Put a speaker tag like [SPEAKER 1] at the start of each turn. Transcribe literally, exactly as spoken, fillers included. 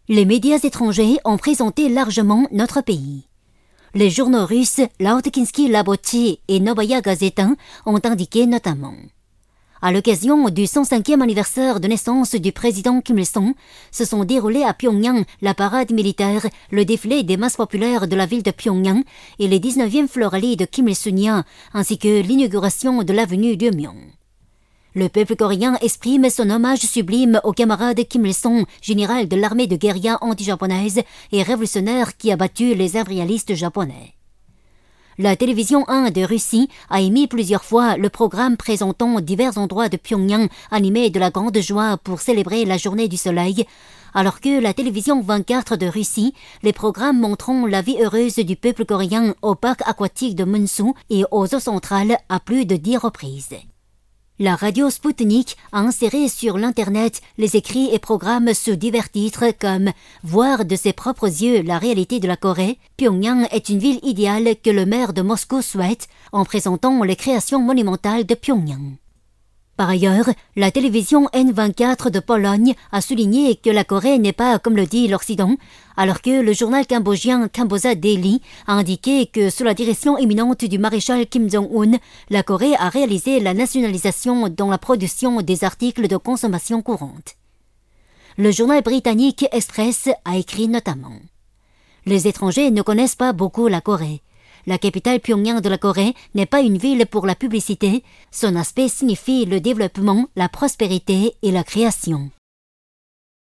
[SPEAKER 1] Les médias étrangers ont présenté largement notre pays. Les journaux russes Laotikinsky Laboti et Novaya Gazeta ont indiqué notamment. À l'occasion du cent cinquième anniversaire de naissance du président Kim Il-sung, se sont déroulés à Pyongyang la parade militaire, le défilé des masses populaires de la ville de Pyongyang et les dix-neuvièmes Floralies de Kim Il-sungya, ainsi que l'inauguration de l'avenue de Myeong. Le peuple coréen exprime son hommage sublime au camarade Kim Il-sung, général de l'armée de guérilla anti-japonaise et révolutionnaire qui a battu les impérialistes japonais. La télévision un de Russie a émis plusieurs fois le programme présentant divers endroits de Pyongyang animés de la grande joie pour célébrer la journée du soleil, alors que la télévision vingt-quatre de Russie, les programmes montrant la vie heureuse du peuple coréen au parc aquatique de Munsu et aux eaux centrales à plus de dix reprises. La radio Sputnik a inséré sur l'Internet les écrits et programmes sous divers titres comme « Voir de ses propres yeux la réalité de la Corée, Pyongyang est une ville idéale que le maire de Moscou souhaite » en présentant les créations monumentales de Pyongyang. Par ailleurs, la télévision N vingt-quatre de Pologne a souligné que la Corée n'est pas comme le dit l'Occident, alors que le journal cambodgien Kamboja Daily a indiqué que sous la direction éminente du maréchal Kim Jong-un, la Corée a réalisé la nationalisation dans la production des articles de consommation courante. Le journal britannique Express a écrit notamment « Les étrangers ne connaissent pas beaucoup la Corée. La capitale Pyongyang de la Corée n'est pas une ville pour la publicité, son aspect signifie le développement, la prospérité et la création. »